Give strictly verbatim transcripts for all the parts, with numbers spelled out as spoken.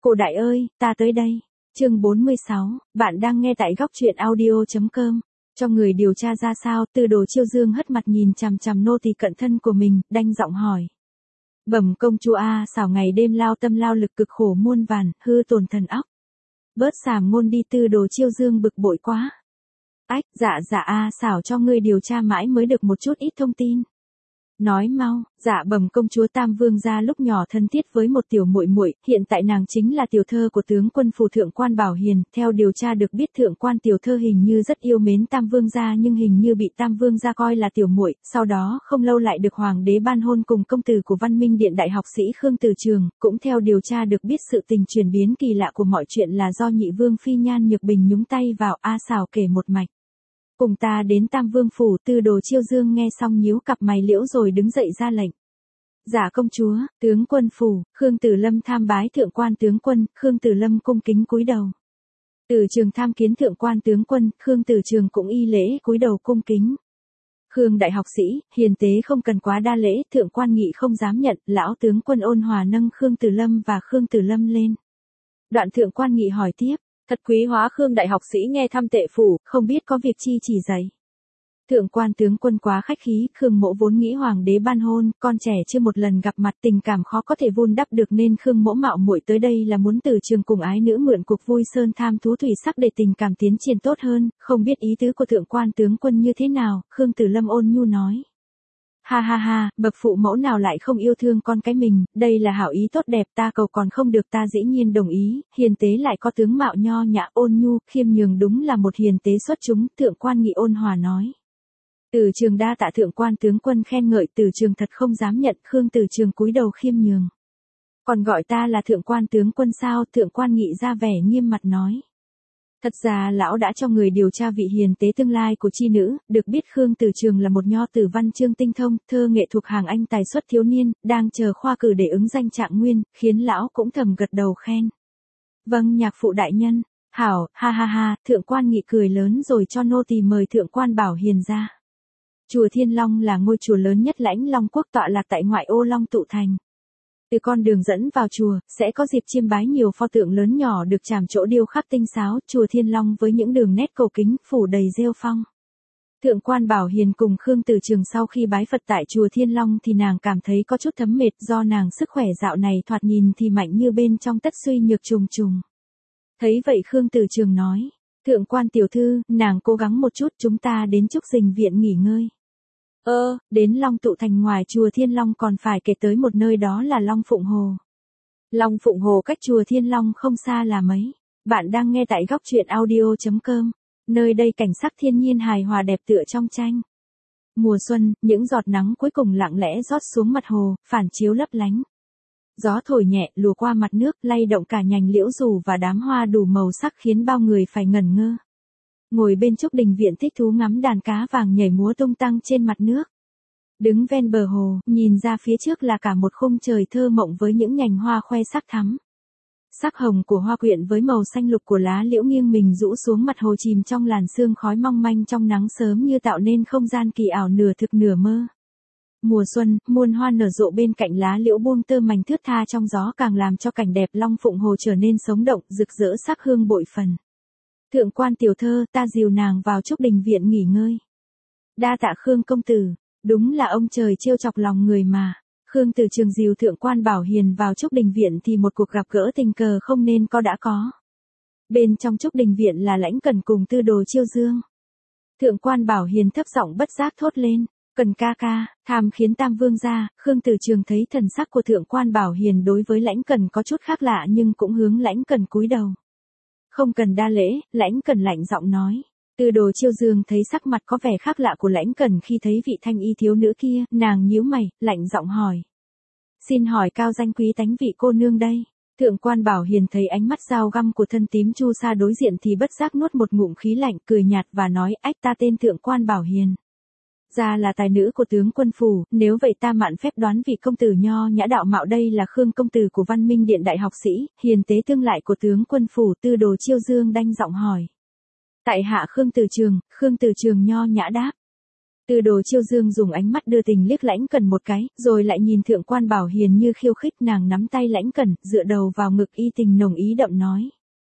Cô đại ơi, ta tới đây. Chương bốn mươi sáu, bạn đang nghe tại góc truyện audio.com. Cho người điều tra ra sao, Tư Đồ Chiêu Dương hất mặt nhìn chằm chằm nô tỳ cận thân của mình, đanh giọng hỏi. Bẩm công chúa a, xảo ngày đêm lao tâm lao lực cực khổ muôn vàn, hư tổn thần óc. Bớt xàm ngôn đi, Tư Đồ Chiêu Dương bực bội quá. Ách, dạ dạ a, xảo cho ngươi điều tra mãi mới được một chút ít thông tin. Nói mau. Dạ bẩm công chúa, Tam Vương gia lúc nhỏ thân thiết với một tiểu muội muội, hiện tại nàng chính là tiểu thơ của tướng quân phủ Thượng quan Bảo Hiền, theo điều tra được biết Thượng quan tiểu thơ hình như rất yêu mến Tam Vương gia nhưng hình như bị Tam Vương gia coi là tiểu muội, sau đó không lâu lại được hoàng đế ban hôn cùng công tử của Văn Minh Điện đại học sĩ Khương Tử Trường, cũng theo điều tra được biết sự tình chuyển biến kỳ lạ của mọi chuyện là do nhị vương phi Nhan Nhược Bình nhúng tay vào. A xảo kể một mạch. Cùng ta đến Tam Vương phủ. Tư Đồ Chiêu Dương nghe xong nhíu cặp mày liễu rồi đứng dậy ra lệnh. Dạ công chúa. Tướng quân phủ. Khương Tử Lâm tham bái thượng quan tướng quân. Khương Tử Lâm cung kính cúi đầu. Tử Trường tham kiến thượng quan tướng quân. Khương Tử Trường cũng y lễ cúi đầu cung kính. Khương đại học sĩ, hiền tế không cần quá đa lễ. Thượng quan Nghị không dám nhận. Lão tướng quân ôn hòa nâng Khương Tử Lâm và Khương Tử Lâm lên. Đoạn thượng quan Nghị hỏi tiếp. Thật quý hóa Khương đại học sĩ nghe thăm tệ phủ, không biết có việc chi chỉ dạy. Thượng quan tướng quân quá khách khí, Khương mỗ vốn nghĩ hoàng đế ban hôn, con trẻ chưa một lần gặp mặt, tình cảm khó có thể vun đắp được nên Khương mỗ mạo muội tới đây là muốn từ trường cùng ái nữ mượn cuộc vui sơn tham thú thủy sắc để tình cảm tiến triển tốt hơn, không biết ý tứ của thượng quan tướng quân như thế nào. Khương Tử Lâm ôn nhu nói. Ha ha ha, bậc phụ mẫu nào lại không yêu thương con cái mình, đây là hảo ý tốt đẹp, ta cầu còn không được, ta dĩ nhiên đồng ý. Hiền tế lại có tướng mạo nho nhã ôn nhu, khiêm nhường, đúng là một hiền tế xuất chúng. Thượng quan Nghị ôn hòa nói. Từ Trường đa tạ thượng quan tướng quân khen ngợi. Từ Trường thật không dám nhận. Khương Từ Trường cúi đầu khiêm nhường. Còn gọi ta là thượng quan tướng quân sao? Thượng quan Nghị ra vẻ nghiêm mặt nói. Thật ra lão đã cho người điều tra vị hiền tế tương lai của chi nữ, được biết Khương Tử Trường là một nho tử văn chương tinh thông, thơ nghệ thuộc hàng anh tài xuất thiếu niên, đang chờ khoa cử để ứng danh trạng nguyên, khiến lão cũng thầm gật đầu khen. Vâng nhạc phụ đại nhân. Hảo, ha ha ha. Thượng quan Nghị cười lớn rồi cho nô tỳ mời thượng quan Bảo Hiền ra. Chùa Thiên Long là ngôi chùa lớn nhất Lãnh Long quốc, tọa lạc tại ngoại ô Long Tụ thành. Từ con đường dẫn vào chùa, sẽ có dịp chiêm bái nhiều pho tượng lớn nhỏ được chạm trổ điêu khắc tinh xáo. Chùa Thiên Long với những đường nét cầu kính, phủ đầy rêu phong. Thượng quan Bảo Hiền cùng Khương Tử Trường sau khi bái Phật tại chùa Thiên Long thì nàng cảm thấy có chút thấm mệt, do nàng sức khỏe dạo này thoạt nhìn thì mạnh như bên trong tất suy nhược trùng trùng. Thấy vậy Khương Tử Trường nói. Thượng quan tiểu thư, nàng cố gắng một chút, chúng ta đến Trúc Dình viện nghỉ ngơi. Ơ, đến Long Tụ thành ngoài chùa Thiên Long còn phải kể tới một nơi, đó là Long Phụng Hồ. Long Phụng Hồ cách chùa Thiên Long không xa là mấy. Bạn đang nghe tại góc truyện audio.com. Nơi đây cảnh sắc thiên nhiên hài hòa đẹp tựa trong tranh. Mùa xuân, những giọt nắng cuối cùng lặng lẽ rót xuống mặt hồ, phản chiếu lấp lánh. Gió thổi nhẹ lùa qua mặt nước, lay động cả nhành liễu dù và đám hoa đủ màu sắc khiến bao người phải ngẩn ngơ. Ngồi bên Trúc Đình viện thích thú ngắm đàn cá vàng nhảy múa tung tăng trên mặt nước. Đứng ven bờ hồ, nhìn ra phía trước là cả một khung trời thơ mộng với những nhành hoa khoe sắc thắm. Sắc hồng của hoa quyện với màu xanh lục của lá liễu nghiêng mình rũ xuống mặt hồ, chìm trong làn sương khói mong manh trong nắng sớm như tạo nên không gian kỳ ảo nửa thực nửa mơ. Mùa xuân, muôn hoa nở rộ bên cạnh lá liễu buông tơ mảnh thướt tha trong gió càng làm cho cảnh đẹp Long Phụng Hồ trở nên sống động, rực rỡ sắc hương bội phần. Thượng quan tiểu thơ, ta dìu nàng vào Trúc Đình viện nghỉ ngơi. Đa tạ Khương công tử, đúng là ông trời trêu chọc lòng người mà. Khương Tử Trường dìu thượng quan Bảo Hiền vào Trúc Đình viện thì một cuộc gặp gỡ tình cờ không nên có đã có. Bên trong Trúc Đình viện là Lãnh Cẩn cùng Tư Đồ Chiêu Dương. Thượng quan Bảo Hiền thấp giọng bất giác thốt lên. Cần ca ca, tham khiến Tam Vương gia. Khương Tử Trường thấy thần sắc của thượng quan Bảo Hiền đối với Lãnh Cẩn có chút khác lạ nhưng cũng hướng Lãnh Cẩn cúi đầu. Không cần đa lễ, Lãnh Cẩn lạnh giọng nói. Tư Đồ Chiêu Dương thấy sắc mặt có vẻ khác lạ của Lãnh Cẩn khi thấy vị thanh y thiếu nữ kia, nàng nhíu mày, lạnh giọng hỏi. Xin hỏi cao danh quý tánh vị cô nương đây. Thượng quan Bảo Hiền thấy ánh mắt dao găm của thân tím Chu Sa đối diện thì bất giác nuốt một ngụm khí lạnh, cười nhạt và nói, ách, ta tên thượng quan Bảo Hiền. Ra là tài nữ của tướng quân phủ, nếu vậy ta mạn phép đoán vị công tử nho nhã đạo mạo đây là Khương công tử của Văn Minh Điện đại học sĩ, hiền tế tương lại của tướng quân phủ. Tư Đồ Chiêu Dương đanh giọng hỏi. Tại hạ Khương Tử Trường. Khương Tử Trường nho nhã đáp. Tư Đồ Chiêu Dương dùng ánh mắt đưa tình liếc Lãnh Cẩn một cái, rồi lại nhìn Thượng quan Bảo Hiền như khiêu khích, nàng nắm tay Lãnh Cẩn, dựa đầu vào ngực y tình nồng ý đậm nói.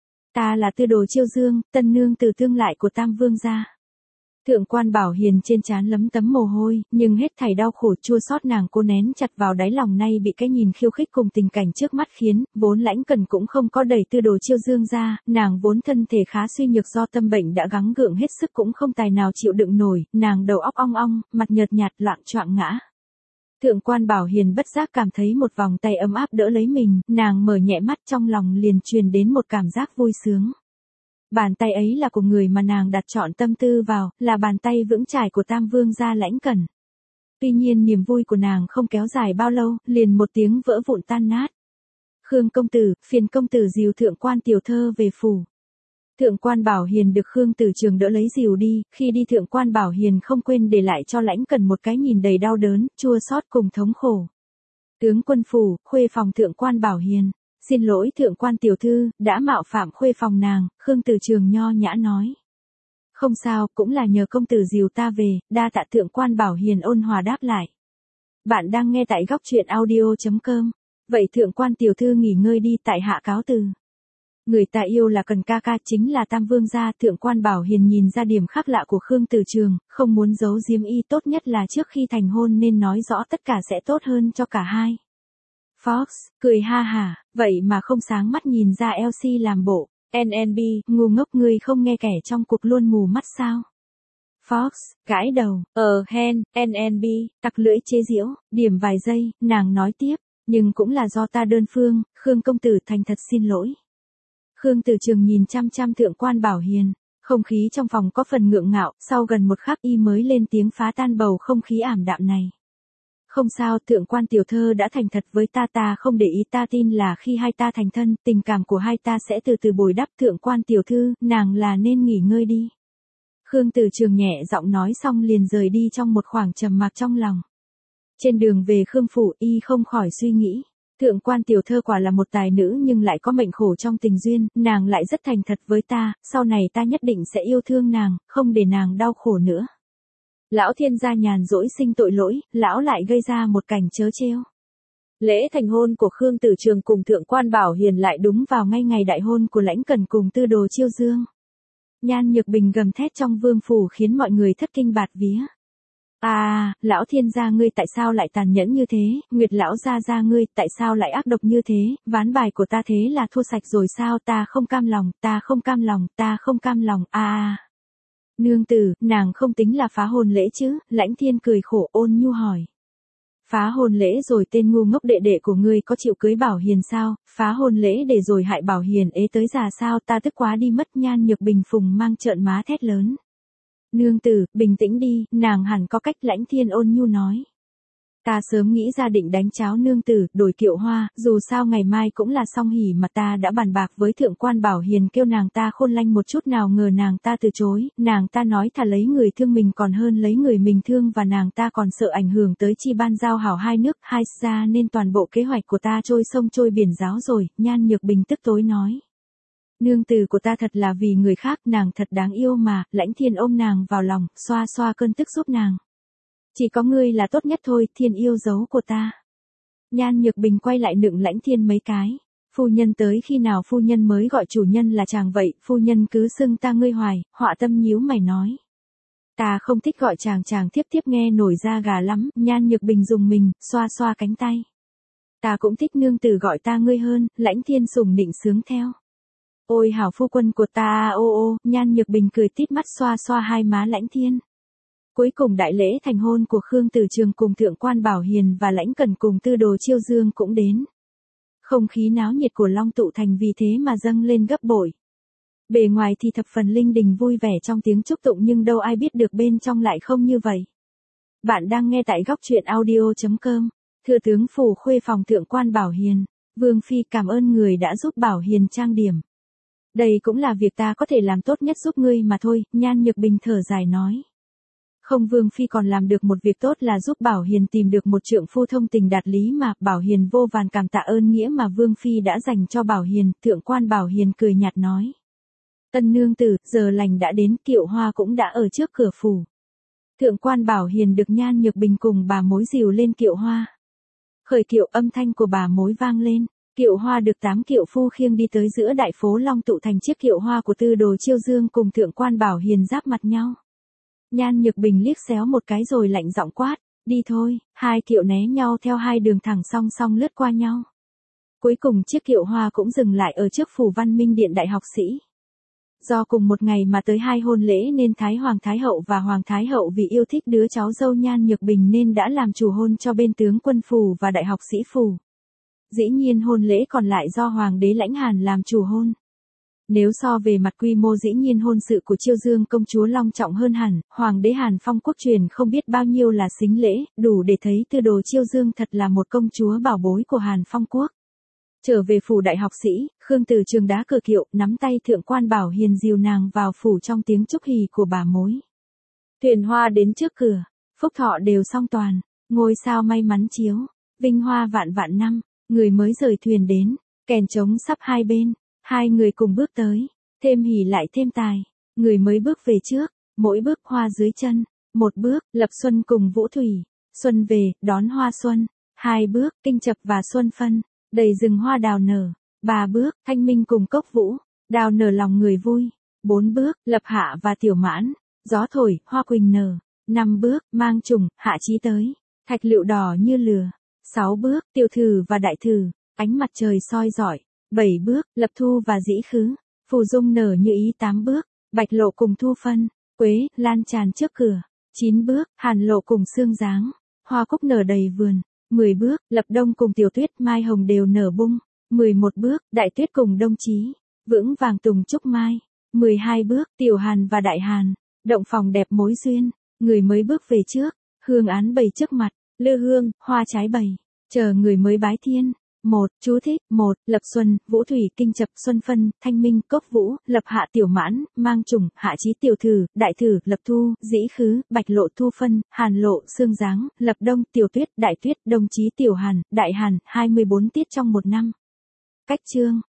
Ta là Tư Đồ Chiêu Dương, tân nương tử tương lại của Tam Vương gia. Thượng quan Bảo Hiền trên trán lấm tấm mồ hôi, nhưng hết thảy đau khổ chua xót nàng cô nén chặt vào đáy lòng, nay bị cái nhìn khiêu khích cùng tình cảnh trước mắt khiến, vốn Lãnh Cẩn cũng không có đẩy Tư Đồ Chiêu Dương ra, nàng vốn thân thể khá suy nhược do tâm bệnh đã gắng gượng hết sức cũng không tài nào chịu đựng nổi, nàng đầu óc ong ong, mặt nhợt nhạt loạng choạng ngã. Thượng quan Bảo Hiền bất giác cảm thấy một vòng tay ấm áp đỡ lấy mình, nàng mở nhẹ mắt, trong lòng liền truyền đến một cảm giác vui sướng. Bàn tay ấy là của người mà nàng đặt trọn tâm tư vào, là bàn tay vững chãi của Tam Vương gia Lãnh Cẩn. Tuy nhiên niềm vui của nàng không kéo dài bao lâu, liền một tiếng vỡ vụn tan nát. Khương công tử, phiền công tử dìu thượng quan tiểu thơ về phủ. Thượng quan Bảo Hiền được Khương Tử Trường đỡ lấy dìu đi, khi đi thượng quan Bảo Hiền không quên để lại cho Lãnh Cẩn một cái nhìn đầy đau đớn, chua xót cùng thống khổ. Tướng quân phủ, khuê phòng thượng quan Bảo Hiền. Xin lỗi thượng quan tiểu thư, đã mạo phạm khuê phòng nàng, Khương Tử Trường nho nhã nói. Không sao, cũng là nhờ công tử dìu ta về, đa tạ thượng quan Bảo Hiền ôn hòa đáp lại. Bạn đang nghe tại góc truyện audio chấm com. Vậy thượng quan tiểu thư nghỉ ngơi đi, tại hạ cáo từ. Người ta yêu là cần ca ca, chính là Tam Vương gia. Thượng quan Bảo Hiền nhìn ra điểm khác lạ của Khương Tử Trường, không muốn giấu giếm y, tốt nhất là trước khi thành hôn nên nói rõ, tất cả sẽ tốt hơn cho cả hai. Fox, cười ha hả, vậy mà không sáng mắt nhìn ra Elsie làm bộ. en en bê, ngu ngốc, ngươi không nghe kẻ trong cuộc luôn mù mắt sao? Fox, gãi đầu, ờ hen, en en bê, tặc lưỡi chế giễu, điểm vài giây, nàng nói tiếp, nhưng cũng là do ta đơn phương, Khương công tử thành thật xin lỗi. Khương Tử Trường nhìn chăm chăm thượng quan Bảo Hiền, không khí trong phòng có phần ngượng ngạo, sau gần một khắc y mới lên tiếng phá tan bầu không khí ảm đạm này. Không sao, thượng quan tiểu thơ đã thành thật với ta, ta không để ý, ta tin là khi hai ta thành thân, tình cảm của hai ta sẽ từ từ bồi đắp. Thượng quan tiểu thư, nàng là nên nghỉ ngơi đi. Khương Tử Trường nhẹ giọng nói xong liền rời đi trong một khoảng trầm mặc trong lòng. Trên đường về Khương phủ, y không khỏi suy nghĩ. Thượng quan tiểu thơ quả là một tài nữ nhưng lại có mệnh khổ trong tình duyên, nàng lại rất thành thật với ta, sau này ta nhất định sẽ yêu thương nàng, không để nàng đau khổ nữa. Lão thiên gia nhàn rỗi sinh tội lỗi, lão lại gây ra một cảnh trớ trêu. Lễ thành hôn của Khương Tử Trường cùng thượng quan Bảo Hiền lại đúng vào ngay ngày đại hôn của Lãnh Cẩn cùng Tư Đồ Chiêu Dương. Nhan Nhược Bình gầm thét trong vương phủ khiến mọi người thất kinh bạt vía. À, lão thiên gia ngươi tại sao lại tàn nhẫn như thế, Nguyệt lão gia gia ngươi tại sao lại ác độc như thế, ván bài của ta thế là thua sạch rồi sao, ta không cam lòng, ta không cam lòng, ta không cam lòng, a à. Nương tử, nàng không tính là phá hôn lễ chứ? Lãnh Thiên cười khổ ôn nhu hỏi. Phá hôn lễ rồi, tên ngu ngốc, đệ đệ của ngươi có chịu cưới Bảo Hiền sao? Phá hôn lễ để rồi hại Bảo Hiền ế tới già sao? Ta tức quá đi mất. Nhan Nhược Bình phùng mang trợn má thét lớn. Nương tử, bình tĩnh đi, nàng hẳn có cách. Lãnh Thiên ôn nhu nói. Ta sớm nghĩ ra định đánh cháo nương tử, đổi kiệu hoa, dù sao ngày mai cũng là song hỷ mà, ta đã bàn bạc với thượng quan Bảo Hiền kêu nàng ta khôn lanh một chút, nào ngờ nàng ta từ chối, nàng ta nói thà lấy người thương mình còn hơn lấy người mình thương, và nàng ta còn sợ ảnh hưởng tới chi ban giao hảo hai nước, hai gia, nên toàn bộ kế hoạch của ta trôi sông trôi biển giáo rồi. Nhan Nhược Bình tức tối nói. Nương tử của ta thật là vì người khác, nàng thật đáng yêu mà. Lãnh Thiên ôm nàng vào lòng, xoa xoa cơn tức giúp nàng. Chỉ có ngươi là tốt nhất thôi, Thiên yêu dấu của ta. Nhan Nhược Bình quay lại nựng Lãnh Thiên mấy cái. Phu nhân tới khi nào phu nhân mới gọi chủ nhân là chàng vậy, phu nhân cứ xưng ta ngươi hoài. Họa Tâm nhíu mày nói. Ta không thích gọi chàng chàng, tiếp tiếp nghe nổi da gà lắm. Nhan Nhược Bình dùng mình, xoa xoa cánh tay. Ta cũng thích nương tử gọi ta ngươi hơn. Lãnh Thiên sủng nịnh sướng theo. Ôi hảo phu quân của ta, ô ô. Nhan Nhược Bình cười tít mắt xoa xoa hai má Lãnh Thiên. Cuối cùng đại lễ thành hôn của Khương Tử Trường cùng thượng quan Bảo Hiền và Lãnh Cẩn cùng Tư Đồ Chiêu Dương cũng đến. Không khí náo nhiệt của Long Tụ Thành vì thế mà dâng lên gấp bội. Bề ngoài thì thập phần linh đình vui vẻ trong tiếng chúc tụng, nhưng đâu ai biết được bên trong lại không như vậy. Bạn đang nghe tại góc truyện audio chấm com. Thừa tướng phủ khuê phòng thượng quan Bảo Hiền. Vương phi cảm ơn người đã giúp Bảo Hiền trang điểm. Đây cũng là việc ta có thể làm tốt nhất giúp ngươi mà thôi. Nhan Nhược Bình thở dài nói. Không, Vương phi còn làm được một việc tốt là giúp Bảo Hiền tìm được một trượng phu thông tình đạt lý mà. Bảo Hiền vô vàn cảm tạ ơn nghĩa mà Vương phi đã dành cho Bảo Hiền. Thượng quan Bảo Hiền cười nhạt nói. Tân nương tử, giờ lành đã đến, kiệu hoa cũng đã ở trước cửa phủ. Thượng quan Bảo Hiền được Nhan Nhược Bình cùng bà mối dìu lên kiệu hoa. Khởi kiệu, âm thanh của bà mối vang lên, kiệu hoa được tám kiệu phu khiêng đi tới giữa đại phố Long tụ thành chiếc kiệu hoa của Tư Đồ Chiêu Dương cùng Thượng quan Bảo Hiền giáp mặt nhau. Nhan Nhược Bình liếc xéo một cái rồi lạnh giọng quát, đi thôi, hai kiệu né nhau theo hai đường thẳng song song lướt qua nhau. Cuối cùng chiếc kiệu hoa cũng dừng lại ở trước phủ Văn Minh Điện đại học sĩ. Do cùng một ngày mà tới hai hôn lễ nên Thái Hoàng Thái Hậu và Hoàng Thái Hậu vì yêu thích đứa cháu dâu Nhan Nhược Bình nên đã làm chủ hôn cho bên tướng quân phủ và đại học sĩ phủ. Dĩ nhiên hôn lễ còn lại do Hoàng đế Lãnh Hàn làm chủ hôn. Nếu so về mặt quy mô dĩ nhiên hôn sự của Chiêu Dương công chúa long trọng hơn hẳn, Hoàng đế Hàn Phong quốc truyền không biết bao nhiêu là sính lễ, đủ để thấy Tư Đồ Chiêu Dương thật là một công chúa bảo bối của Hàn Phong quốc. Trở về phủ đại học sĩ, Khương Từ Trường đá cửa kiệu, nắm tay Thượng quan Bảo Hiền dìu nàng vào phủ trong tiếng chúc hỉ của bà mối. Thuyền hoa đến trước cửa, phúc thọ đều song toàn, ngôi sao may mắn chiếu, vinh hoa vạn vạn năm, người mới rời thuyền đến, kèn trống sắp hai bên, hai người cùng bước tới, thêm hỉ lại thêm tài, người mới bước về trước, mỗi bước hoa dưới chân, một bước, Lập Xuân cùng Vũ Thủy, xuân về, đón hoa xuân, hai bước, Kinh Chập và Xuân Phân, đầy rừng hoa đào nở, ba bước, Thanh Minh cùng Cốc Vũ, đào nở lòng người vui, bốn bước, Lập Hạ và Tiểu Mãn, gió thổi, hoa quỳnh nở, năm bước, Mang Trùng, Hạ Chí tới, thạch lựu đỏ như lửa, sáu bước, Tiểu Thử và Đại Thử, ánh mặt trời soi rọi, bảy bước, Lập Thu và Dĩ Khứ, phù dung nở như ý, tám bước, Bạch Lộ cùng Thu Phân, quế, lan tràn trước cửa, chín bước, Hàn Lộ cùng Sương Giáng, hoa cúc nở đầy vườn, mười bước, Lập Đông cùng Tiểu Tuyết mai hồng đều nở bung, mười một bước, Đại Tuyết cùng Đông Chí, vững vàng tùng trúc mai, mười hai bước, Tiểu Hàn và Đại Hàn, động phòng đẹp mối duyên, người mới bước về trước, hương án bày trước mặt, lư hương, hoa trái bày, chờ người mới bái thiên. Một, chú thích, một, Lập Xuân, Vũ Thủy, Kinh Chập, Xuân Phân, Thanh Minh, Cốc Vũ, Lập Hạ, Tiểu Mãn, Mang Trùng, Hạ Chí, Tiểu Thử, Đại Thử, Lập Thu, Dĩ Khứ, Bạch Lộ, Thu Phân, Hàn Lộ, Sương Giáng, Lập Đông, Tiểu Tuyết, Đại Tuyết, Đông Chí, Tiểu Hàn, Đại Hàn, hai mươi bốn tiết trong một năm. Cách chương